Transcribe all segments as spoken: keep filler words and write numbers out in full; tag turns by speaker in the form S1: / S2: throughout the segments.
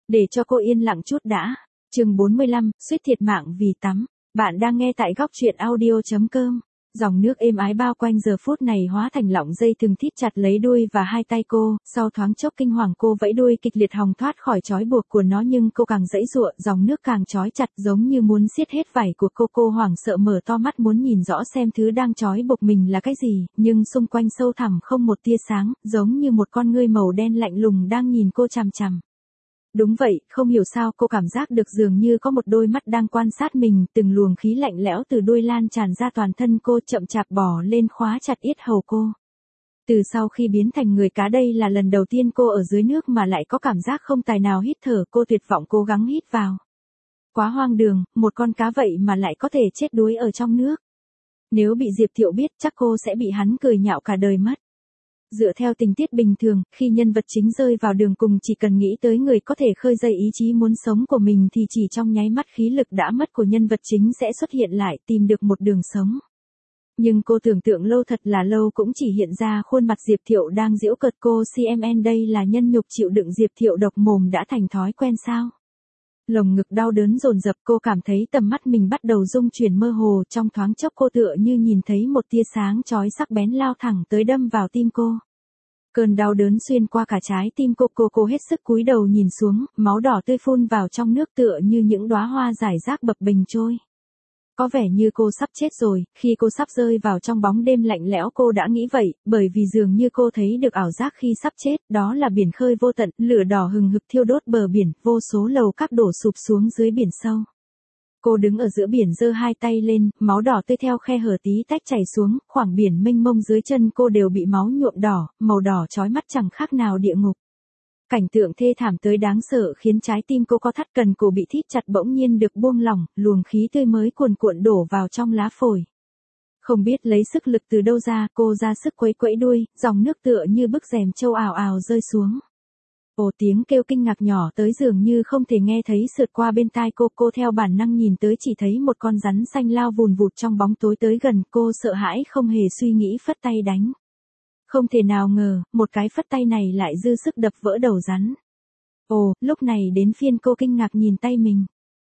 S1: Để cho cô yên lặng chút đã. Chương bốn mươi lăm, suýt thiệt mạng vì tắm. Bạn đang nghe tại góc truyện audio.com. Dòng nước êm ái bao quanh giờ phút này hóa thành lọng dây thừng thít chặt lấy đuôi và hai tay cô, sau thoáng chốc kinh hoàng cô vẫy đuôi kịch liệt hòng thoát khỏi trói buộc của nó, nhưng cô càng giãy giụa, dòng nước càng trói chặt giống như muốn siết hết vảy của cô. Cô hoảng sợ mở to mắt muốn nhìn rõ xem thứ đang trói buộc mình là cái gì, nhưng xung quanh sâu thẳm không một tia sáng, giống như một con ngươi màu đen lạnh lùng đang nhìn cô chằm chằm. Đúng vậy, không hiểu sao cô cảm giác được dường như có một đôi mắt đang quan sát mình, từng luồng khí lạnh lẽo từ đuôi lan tràn ra toàn thân cô, chậm chạp bò lên khóa chặt yết hầu cô. Từ sau khi biến thành người cá, đây là lần đầu tiên cô ở dưới nước mà lại có cảm giác không tài nào hít thở. Cô tuyệt vọng cố gắng hít vào. Quá hoang đường, một con cá vậy mà lại có thể chết đuối ở trong nước. Nếu bị Diệp Thiệu biết chắc cô sẽ bị hắn cười nhạo cả đời mất. Dựa theo tình tiết bình thường, khi nhân vật chính rơi vào đường cùng chỉ cần nghĩ tới người có thể khơi dậy ý chí muốn sống của mình thì chỉ trong nháy mắt khí lực đã mất của nhân vật chính sẽ xuất hiện lại, tìm được một đường sống. Nhưng cô tưởng tượng lâu thật là lâu cũng chỉ hiện ra khuôn mặt Diệp Thiệu đang giễu cợt cô. xê em en đây là nhân nhục chịu đựng Diệp Thiệu độc mồm đã thành thói quen sao? Lồng ngực đau đớn dồn dập, cô cảm thấy tầm mắt mình bắt đầu rung chuyển mơ hồ, trong thoáng chốc cô tựa như nhìn thấy một tia sáng chói sắc bén lao thẳng tới đâm vào tim cô. Cơn đau đớn xuyên qua cả trái tim cô, cô cô hết sức cúi đầu nhìn xuống, máu đỏ tươi phun vào trong nước tựa như những đóa hoa rải rác bập bềnh trôi. Có vẻ như cô sắp chết rồi, khi cô sắp rơi vào trong bóng đêm lạnh lẽo cô đã nghĩ vậy, bởi vì dường như cô thấy được ảo giác khi sắp chết, đó là biển khơi vô tận, lửa đỏ hừng hực thiêu đốt bờ biển, vô số lầu các đổ sụp xuống dưới biển sâu. Cô đứng ở giữa biển giơ hai tay lên, máu đỏ tươi theo khe hở tí tách chảy xuống, khoảng biển mênh mông dưới chân cô đều bị máu nhuộm đỏ, màu đỏ chói mắt chẳng khác nào địa ngục. Cảnh tượng thê thảm tới đáng sợ khiến trái tim cô co thắt, cần cổ bị thít chặt bỗng nhiên được buông lỏng, luồng khí tươi mới cuồn cuộn đổ vào trong lá phổi. Không biết lấy sức lực từ đâu ra, cô ra sức quấy quẫy đuôi, dòng nước tựa như bức rèm trâu ào ào rơi xuống. Ồ, tiếng kêu kinh ngạc nhỏ tới dường như không thể nghe thấy sượt qua bên tai cô, cô theo bản năng nhìn tới chỉ thấy một con rắn xanh lao vùn vụt trong bóng tối tới gần, cô sợ hãi không hề suy nghĩ phất tay đánh. Không thể nào ngờ, một cái phất tay này lại dư sức đập vỡ đầu rắn. Ồ, lúc này đến phiên cô kinh ngạc nhìn tay mình.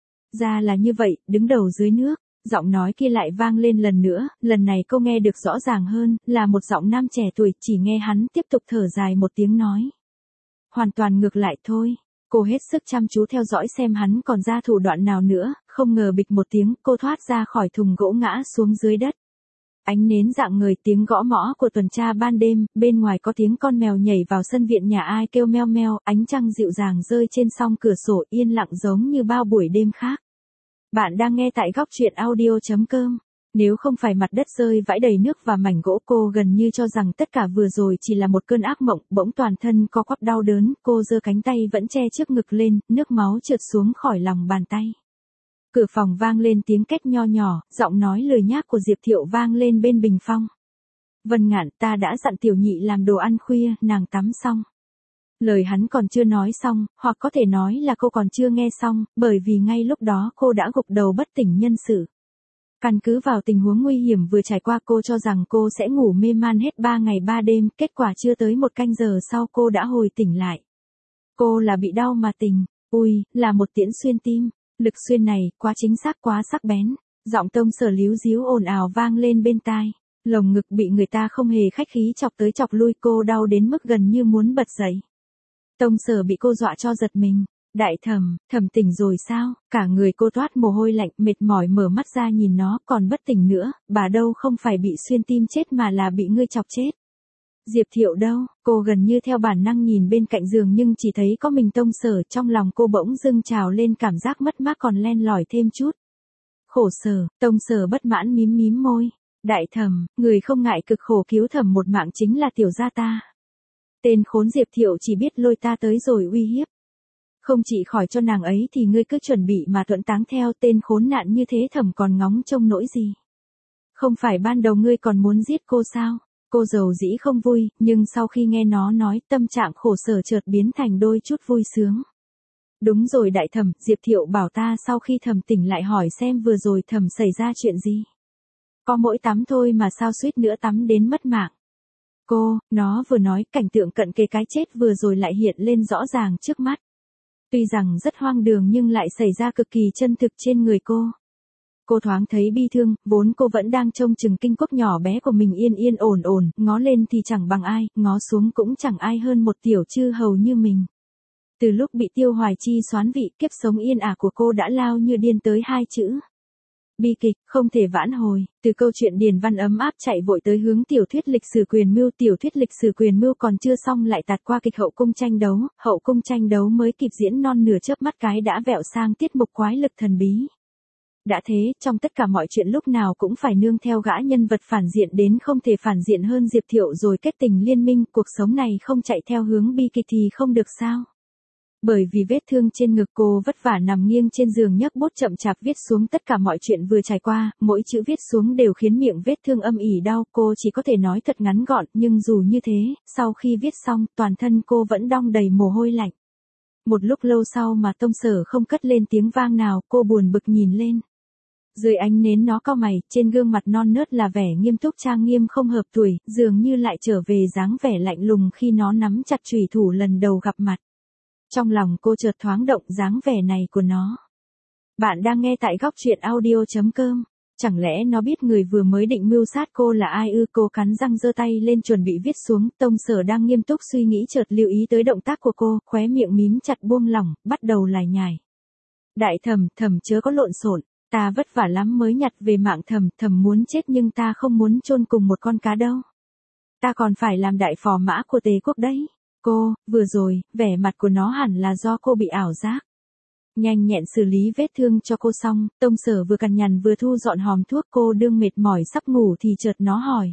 S1: Ra là như vậy, đứng đầu dưới nước, giọng nói kia lại vang lên lần nữa, lần này cô nghe được rõ ràng hơn, là một giọng nam trẻ tuổi, chỉ nghe hắn tiếp tục thở dài một tiếng nói. Hoàn toàn ngược lại thôi. Cô hết sức chăm chú theo dõi xem hắn còn ra thủ đoạn nào nữa, không ngờ bịch một tiếng, cô thoát ra khỏi thùng gỗ ngã xuống dưới đất. Ánh nến rạng ngời, tiếng gõ mõ của tuần tra ban đêm, bên ngoài có tiếng con mèo nhảy vào sân viện nhà ai kêu meo meo, ánh trăng dịu dàng rơi trên song cửa sổ, yên lặng giống như bao buổi đêm khác. Bạn đang nghe tại góc truyện audio.com. Nếu không phải mặt đất rơi vãi đầy nước và mảnh gỗ, cô gần như cho rằng tất cả vừa rồi chỉ là một cơn ác mộng, bỗng toàn thân co quắp đau đớn, cô giơ cánh tay vẫn che trước ngực lên, nước máu trượt xuống khỏi lòng bàn tay. Cửa phòng vang lên tiếng két nho nhỏ, giọng nói lười nhác của Diệp Thiệu vang lên bên bình phong. Vân Ngạn, ta đã dặn Tiểu Nhị làm đồ ăn khuya, nàng tắm xong. Lời hắn còn chưa nói xong, hoặc có thể nói là cô còn chưa nghe xong, bởi vì ngay lúc đó cô đã gục đầu bất tỉnh nhân sự. Căn cứ vào tình huống nguy hiểm vừa trải qua, cô cho rằng cô sẽ ngủ mê man hết ba ngày ba đêm, kết quả chưa tới một canh giờ sau cô đã hồi tỉnh lại. Cô là bị đau mà tỉnh, ui, là một tiễn xuyên tim, lực xuyên này, quá chính xác quá sắc bén, giọng Tông Sở líu díu ồn ào vang lên bên tai, lồng ngực bị người ta không hề khách khí chọc tới chọc lui, cô đau đến mức gần như muốn bật dậy. Tông Sở bị cô dọa cho giật mình. Đại Thẩm, Thẩm tỉnh rồi sao? Cả người cô toát mồ hôi lạnh, mệt mỏi mở mắt ra nhìn nó, còn bất tỉnh nữa, bà đâu không phải bị xuyên tim chết mà là bị ngươi chọc chết. Diệp Thiệu đâu? Cô gần như theo bản năng nhìn bên cạnh giường nhưng chỉ thấy có mình Tông Sở, trong lòng cô bỗng dưng trào lên cảm giác mất mát còn len lỏi thêm chút. Khổ sở, Tông Sở bất mãn mím mím môi. Đại Thẩm, người không ngại cực khổ cứu Thẩm một mạng chính là tiểu gia ta. Tên khốn Diệp Thiệu chỉ biết lôi ta tới rồi uy hiếp. Không chỉ khỏi cho nàng ấy thì ngươi cứ chuẩn bị mà thuận táng theo, tên khốn nạn như thế Thẩm còn ngóng trông nỗi gì. Không phải ban đầu ngươi còn muốn giết cô sao? Cô dầu dĩ không vui, nhưng sau khi nghe nó nói, tâm trạng khổ sở chợt biến thành đôi chút vui sướng. Đúng rồi Đại Thẩm, Diệp Thiệu bảo ta sau khi Thẩm tỉnh lại hỏi xem vừa rồi Thẩm xảy ra chuyện gì. Có mỗi tắm thôi mà sao suýt nữa tắm đến mất mạng. Cô, nó vừa nói, cảnh tượng cận kề cái chết vừa rồi lại hiện lên rõ ràng trước mắt. Tuy rằng rất hoang đường nhưng lại xảy ra cực kỳ chân thực trên người cô. Cô thoáng thấy bi thương, vốn cô vẫn đang trông chừng kinh quốc nhỏ bé của mình yên yên ổn ổn, ngó lên thì chẳng bằng ai, ngó xuống cũng chẳng ai hơn một tiểu chư hầu như mình. Từ lúc bị Tiêu Hoài Chi xoán vị, kiếp sống yên ả của cô đã lao như điên tới hai chữ. Bi kịch, không thể vãn hồi, từ câu chuyện điền văn ấm áp chạy vội tới hướng tiểu thuyết lịch sử quyền mưu, tiểu thuyết lịch sử quyền mưu còn chưa xong lại tạt qua kịch hậu cung tranh đấu, hậu cung tranh đấu mới kịp diễn non nửa chớp mắt cái đã vẹo sang tiết mục quái lực thần bí. Đã thế, trong tất cả mọi chuyện lúc nào cũng phải nương theo gã nhân vật phản diện đến không thể phản diện hơn Diệp Thiệu rồi kết tình liên minh, cuộc sống này không chạy theo hướng bi kịch thì không được sao. Bởi vì vết thương trên ngực cô vất vả nằm nghiêng trên giường nhấc bút chậm chạp viết xuống tất cả mọi chuyện vừa trải qua, mỗi chữ viết xuống đều khiến miệng vết thương âm ỉ đau, cô chỉ có thể nói thật ngắn gọn, nhưng dù như thế, sau khi viết xong, toàn thân cô vẫn đong đầy mồ hôi lạnh. Một lúc lâu sau mà Tông Sở không cất lên tiếng vang nào, cô buồn bực nhìn lên. Dưới ánh nến nó cau mày, trên gương mặt non nớt là vẻ nghiêm túc trang nghiêm không hợp tuổi, dường như lại trở về dáng vẻ lạnh lùng khi nó nắm chặt chùy thủ lần đầu gặp mặt. Trong lòng cô chợt thoáng động dáng vẻ này của nó. Bạn đang nghe tại góc truyện audio chấm com. Chẳng lẽ nó biết người vừa mới định mưu sát cô là ai ư? Cô cắn răng giơ tay lên chuẩn bị viết xuống, Tông Sở đang nghiêm túc suy nghĩ chợt lưu ý tới động tác của cô, khóe miệng mím chặt buông lỏng, bắt đầu lải nhải. Đại thẩm, thẩm chớ có lộn xộn, ta vất vả lắm mới nhặt về mạng thẩm, thẩm muốn chết nhưng ta không muốn chôn cùng một con cá đâu. Ta còn phải làm đại phò mã của Tề quốc đấy. Cô, vừa rồi, vẻ mặt của nó hẳn là do cô bị ảo giác. Nhanh nhẹn xử lý vết thương cho cô xong, Tông Sở vừa cằn nhằn vừa thu dọn hòm thuốc, cô đương mệt mỏi sắp ngủ thì chợt nó hỏi.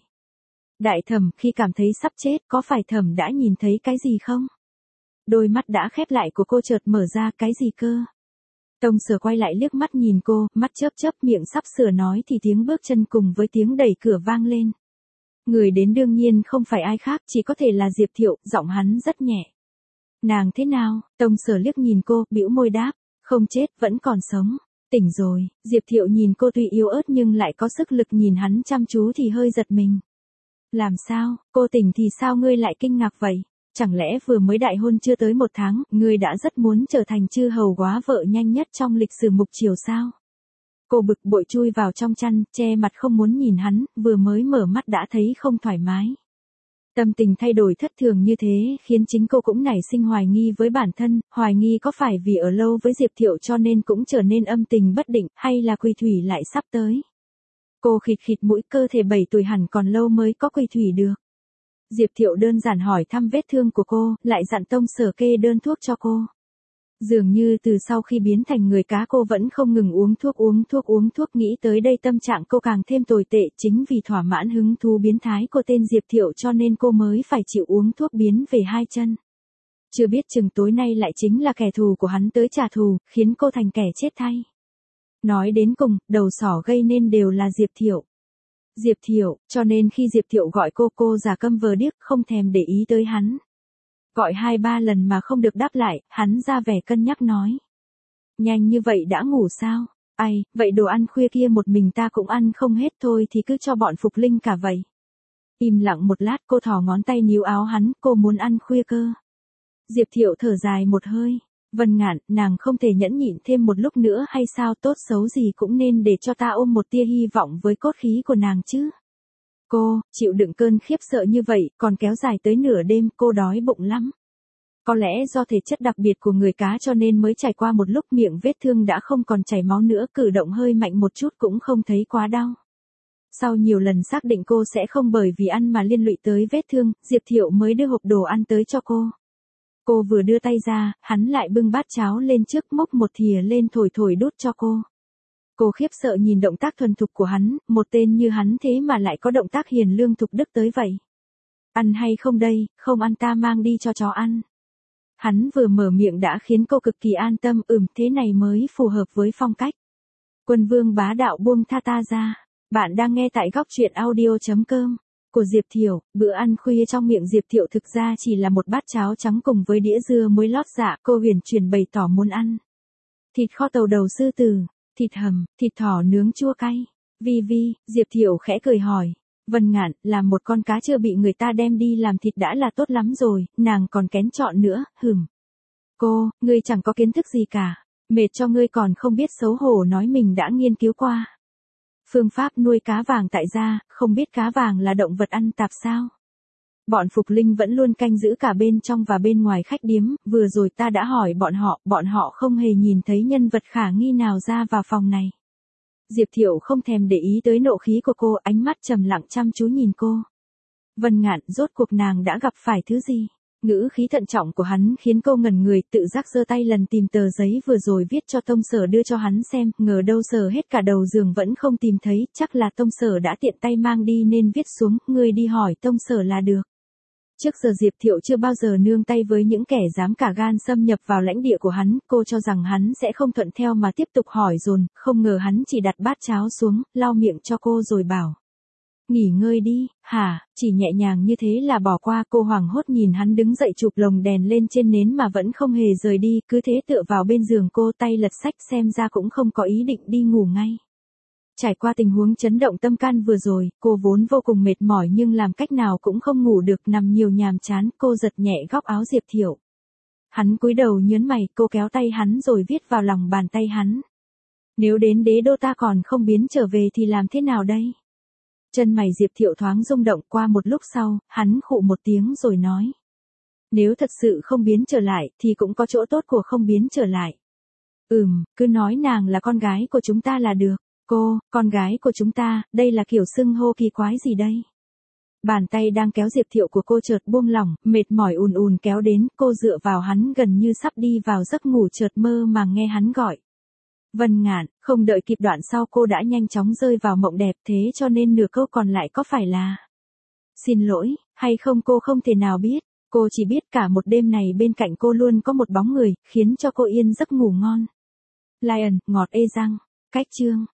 S1: Đại thẩm, khi cảm thấy sắp chết, có phải thẩm đã nhìn thấy cái gì không? Đôi mắt đã khép lại của cô chợt mở ra, cái gì cơ? Tông Sở quay lại liếc mắt nhìn cô, mắt chớp chớp, miệng sắp sửa nói thì tiếng bước chân cùng với tiếng đẩy cửa vang lên. Người đến đương nhiên không phải ai khác, chỉ có thể là Diệp Thiệu, giọng hắn rất nhẹ. Nàng thế nào? Tông Sở liếc nhìn cô, bĩu môi đáp, không chết, vẫn còn sống. Tỉnh rồi. Diệp Thiệu nhìn cô tuy yếu ớt nhưng lại có sức lực, nhìn hắn chăm chú thì hơi giật mình. Làm sao? Cô tỉnh thì sao ngươi lại kinh ngạc vậy? Chẳng lẽ vừa mới đại hôn chưa tới một tháng, ngươi đã rất muốn trở thành chư hầu góa vợ nhanh nhất trong lịch sử mục triều sao? Cô bực bội chui vào trong chăn, che mặt không muốn nhìn hắn, vừa mới mở mắt đã thấy không thoải mái. Tâm tình thay đổi thất thường như thế, khiến chính cô cũng nảy sinh hoài nghi với bản thân, hoài nghi có phải vì ở lâu với Diệp Thiệu cho nên cũng trở nên âm tình bất định, hay là quy thủy lại sắp tới. Cô khịt khịt mũi, cơ thể bảy tuổi hẳn còn lâu mới có quy thủy được. Diệp Thiệu đơn giản hỏi thăm vết thương của cô, lại dặn Tông Sở kê đơn thuốc cho cô. Dường như từ sau khi biến thành người cá cô vẫn không ngừng uống thuốc uống thuốc uống thuốc, nghĩ tới đây tâm trạng cô càng thêm tồi tệ, chính vì thỏa mãn hứng thú biến thái của tên Diệp Thiệu cho nên cô mới phải chịu uống thuốc biến về hai chân. Chưa biết chừng tối nay lại chính là kẻ thù của hắn tới trả thù, khiến cô thành kẻ chết thay. Nói đến cùng, đầu sỏ gây nên đều là Diệp Thiệu. Diệp Thiệu, cho nên khi Diệp Thiệu gọi cô, cô giả câm vờ điếc, không thèm để ý tới hắn. Gọi hai ba lần mà không được đáp lại, hắn ra vẻ cân nhắc nói. Nhanh như vậy đã ngủ sao? Ai, vậy đồ ăn khuya kia một mình ta cũng ăn không hết, thôi thì cứ cho bọn Phục Linh cả vậy. Im lặng một lát, cô thò ngón tay níu áo hắn, cô muốn ăn khuya cơ. Diệp Thiệu thở dài một hơi. Vân Ngạn, nàng không thể nhẫn nhịn thêm một lúc nữa hay sao? Tốt xấu gì cũng nên để cho ta ôm một tia hy vọng với cốt khí của nàng chứ. Cô, chịu đựng cơn khiếp sợ như vậy, còn kéo dài tới nửa đêm, cô đói bụng lắm. Có lẽ do thể chất đặc biệt của người cá cho nên mới trải qua một lúc miệng vết thương đã không còn chảy máu nữa, cử động hơi mạnh một chút cũng không thấy quá đau. Sau nhiều lần xác định cô sẽ không bởi vì ăn mà liên lụy tới vết thương, Diệp Thiệu mới đưa hộp đồ ăn tới cho cô. Cô vừa đưa tay ra, hắn lại bưng bát cháo lên trước, múc một thìa lên thổi thổi đút cho cô. Cô khiếp sợ nhìn động tác thuần thục của hắn, một tên như hắn thế mà lại có động tác hiền lương thục đức tới vậy. Ăn hay không đây, không ăn ta mang đi cho chó ăn. Hắn vừa mở miệng đã khiến cô cực kỳ an tâm, ừm thế này mới phù hợp với phong cách. Quân vương bá đạo buông tha ta ra. Bạn đang nghe tại góc truyện audio chấm com. Của Diệp Thiệu, bữa ăn khuya trong miệng Diệp Thiệu thực ra chỉ là một bát cháo trắng cùng với đĩa dưa muối lót dạ, cô huyền chuyển bày tỏ muốn ăn. Thịt kho tàu đầu sư tử, thịt hầm, thịt thỏ nướng chua cay. Vi vi, Diệp Thiệu khẽ cười hỏi. Vân Ngạn, là một con cá chưa bị người ta đem đi làm thịt đã là tốt lắm rồi, nàng còn kén chọn nữa, hừm. Cô, ngươi chẳng có kiến thức gì cả. Mệt cho ngươi còn không biết xấu hổ nói mình đã nghiên cứu qua. Phương pháp nuôi cá vàng tại gia, không biết cá vàng là động vật ăn tạp sao? Bọn Phục Linh vẫn luôn canh giữ cả bên trong và bên ngoài khách điếm, vừa rồi ta đã hỏi bọn họ, bọn họ không hề nhìn thấy nhân vật khả nghi nào ra vào phòng này. Diệp Thiệu không thèm để ý tới nộ khí của cô, ánh mắt trầm lặng chăm chú nhìn cô. Vân Ngạn, rốt cuộc nàng đã gặp phải thứ gì? Ngữ khí thận trọng của hắn khiến cô ngẩn người, tự giác giơ tay lần tìm tờ giấy vừa rồi viết cho Tông Sở đưa cho hắn xem, ngờ đâu sờ hết cả đầu giường vẫn không tìm thấy, chắc là Tông Sở đã tiện tay mang đi nên viết xuống, ngươi đi hỏi Tông Sở là được. Trước giờ Diệp Thiệu chưa bao giờ nương tay với những kẻ dám cả gan xâm nhập vào lãnh địa của hắn, cô cho rằng hắn sẽ không thuận theo mà tiếp tục hỏi dồn, không ngờ hắn chỉ đặt bát cháo xuống, lau miệng cho cô rồi bảo. Nghỉ ngơi đi, hả, chỉ nhẹ nhàng như thế là bỏ qua. Cô hoảng hốt nhìn hắn đứng dậy chụp lồng đèn lên trên nến mà vẫn không hề rời đi, cứ thế tựa vào bên giường cô, tay lật sách, xem ra cũng không có ý định đi ngủ ngay. Trải qua tình huống chấn động tâm can vừa rồi, cô vốn vô cùng mệt mỏi nhưng làm cách nào cũng không ngủ được, nằm nhiều nhàm chán, cô giật nhẹ góc áo Diệp Thiệu. Hắn cúi đầu nhớn mày, cô kéo tay hắn rồi viết vào lòng bàn tay hắn. Nếu đến đế đô ta còn không biến trở về thì làm thế nào đây? Chân mày Diệp Thiệu thoáng rung động, qua một lúc sau, hắn khụ một tiếng rồi nói. Nếu thật sự không biến trở lại, thì cũng có chỗ tốt của không biến trở lại. Ừm, cứ nói nàng là con gái của chúng ta là được. Cô, con gái của chúng ta, đây là kiểu xưng hô kỳ quái gì đây? Bàn tay đang kéo Diệp Thiệu của cô chợt buông lỏng, mệt mỏi ùn ùn kéo đến, cô dựa vào hắn gần như sắp đi vào giấc ngủ, chợt mơ màng nghe hắn gọi. Vân Ngạn, không đợi kịp đoạn sau cô đã nhanh chóng rơi vào mộng đẹp, thế cho nên nửa câu còn lại có phải là xin lỗi, hay không cô không thể nào biết, cô chỉ biết cả một đêm này bên cạnh cô luôn có một bóng người, khiến cho cô yên giấc ngủ ngon. Lion, ngọt ê răng, cách chương.